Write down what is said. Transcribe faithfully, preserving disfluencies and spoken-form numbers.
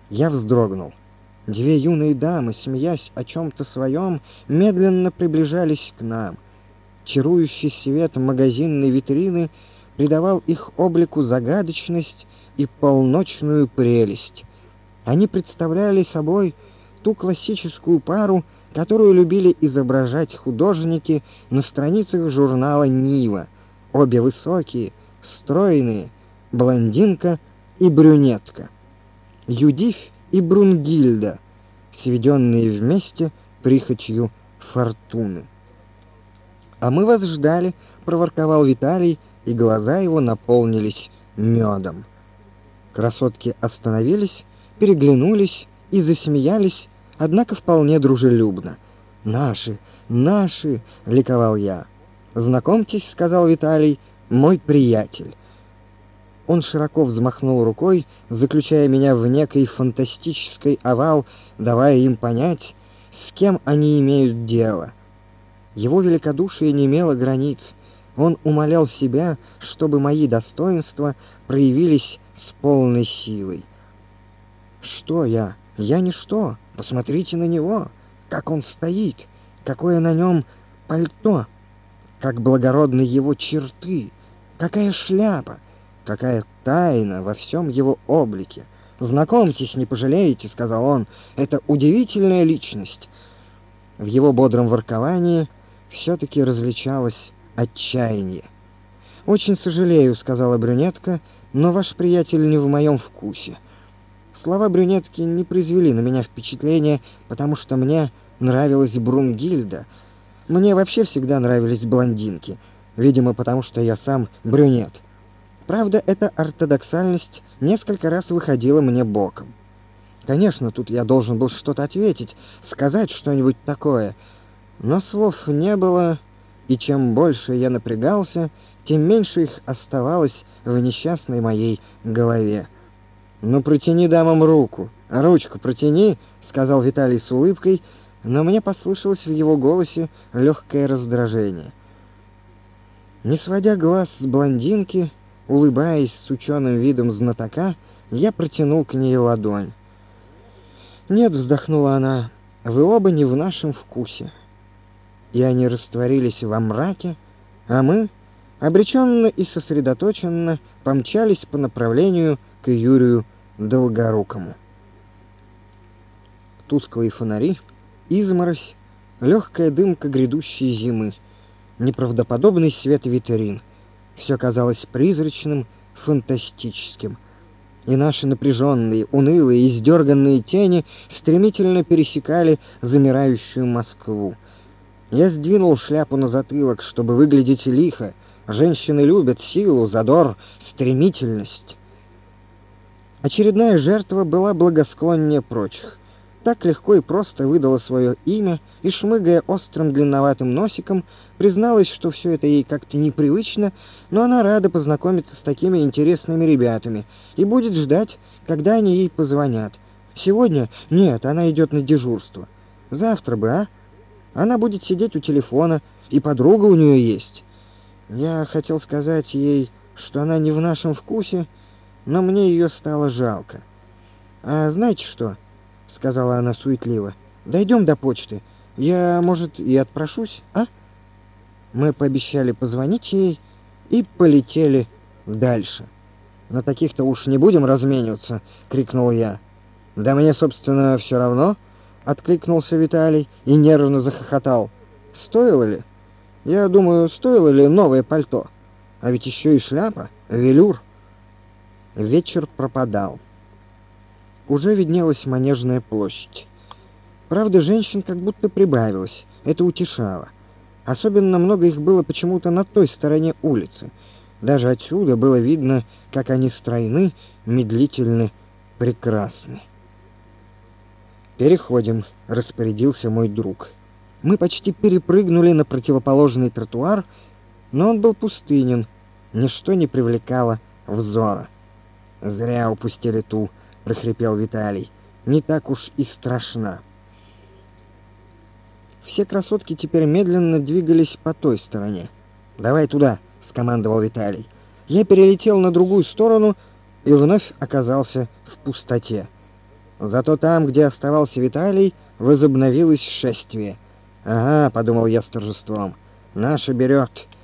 Я вздрогнул. Две юные дамы, смеясь о чем-то своем, медленно приближались к нам. Чарующий свет магазинной витрины придавал их облику загадочность и полночную прелесть. Они представляли собой ту классическую пару, которую любили изображать художники на страницах журнала «Нива». Обе высокие, стройные, блондинка и брюнетка. Юдифь и Брунгильда, сведенные вместе прихотью фортуны. «А мы вас ждали», — проворковал Виталий, и глаза его наполнились медом. Красотки остановились, переглянулись и засмеялись, однако вполне дружелюбно. «Наши, наши!» — ликовал я. «Знакомьтесь», — сказал Виталий, — «мой приятель». Он широко взмахнул рукой, заключая меня в некий фантастический овал, давая им понять, с кем они имеют дело. Его великодушие не имело границ. Он умолял себя, чтобы мои достоинства проявились с полной силой. Что я? Я ничто. Посмотрите на него, как он стоит, какое на нем пальто, как благородны его черты, какая шляпа, какая тайна во всем его облике. «Знакомьтесь, не пожалеете», — сказал он, — «это удивительная личность». В его бодром ворковании все-таки различалось отчаяние. «Очень сожалею», — сказала брюнетка, — «но ваш приятель не в моем вкусе». Слова брюнетки не произвели на меня впечатления, потому что мне нравилась Брунгильда. Мне вообще всегда нравились блондинки, видимо, потому что я сам брюнет. Правда, эта ортодоксальность несколько раз выходила мне боком. Конечно, тут я должен был что-то ответить, сказать что-нибудь такое, но слов не было, и чем больше я напрягался, тем меньше их оставалось в несчастной моей голове. «Ну, протяни дамам руку, ручку протяни», — сказал Виталий с улыбкой, но мне послышалось в его голосе легкое раздражение. Не сводя глаз с блондинки, улыбаясь с ученым видом знатока, я протянул к ней ладонь. «Нет», — вздохнула она, — «вы оба не в нашем вкусе». И они растворились во мраке, а мы, обреченно и сосредоточенно, помчались по направлению к Юрию Долгорукому. Тусклые фонари, изморозь, легкая дымка грядущей зимы, неправдоподобный свет витрин. Все казалось призрачным, фантастическим. И наши напряженные, унылые, издерганные тени стремительно пересекали замирающую Москву. Я сдвинул шляпу на затылок, чтобы выглядеть лихо. Женщины любят силу, задор, стремительность. Очередная жертва была благосклоннее прочих. Так легко и просто выдала свое имя и, шмыгая острым длинноватым носиком, призналась, что все это ей как-то непривычно, но она рада познакомиться с такими интересными ребятами и будет ждать, когда они ей позвонят. Сегодня? Нет, она идет на дежурство. Завтра бы, а? Она будет сидеть у телефона, и подруга у нее есть. Я хотел сказать ей, что она не в нашем вкусе, но мне ее стало жалко. «А знаете что?» — сказала она суетливо. «Дойдем до почты. Я, может, и отпрошусь, а?» Мы пообещали позвонить ей и полетели дальше. «На таких-то уж не будем размениваться!» — крикнул я. «Да мне, собственно, все равно!» — откликнулся Виталий и нервно захохотал. «Стоило ли? Я думаю, стоило ли новое пальто? А ведь еще и шляпа, велюр!» Вечер пропадал. Уже виднелась Манежная площадь. Правда, женщин как будто прибавилось. Это утешало. Особенно много их было почему-то на той стороне улицы. Даже отсюда было видно, как они стройны, медлительны, прекрасны. «Переходим», — распорядился мой друг. Мы почти перепрыгнули на противоположный тротуар, но он был пустынен. Ничто не привлекало взора. «Зря упустили ту», — прохрипел Виталий. «Не так уж и страшна». Все красотки теперь медленно двигались по той стороне. «Давай туда», — скомандовал Виталий. Я перелетел на другую сторону и вновь оказался в пустоте. Зато там, где оставался Виталий, возобновилось шествие. «Ага», — подумал я с торжеством, — «наша берет».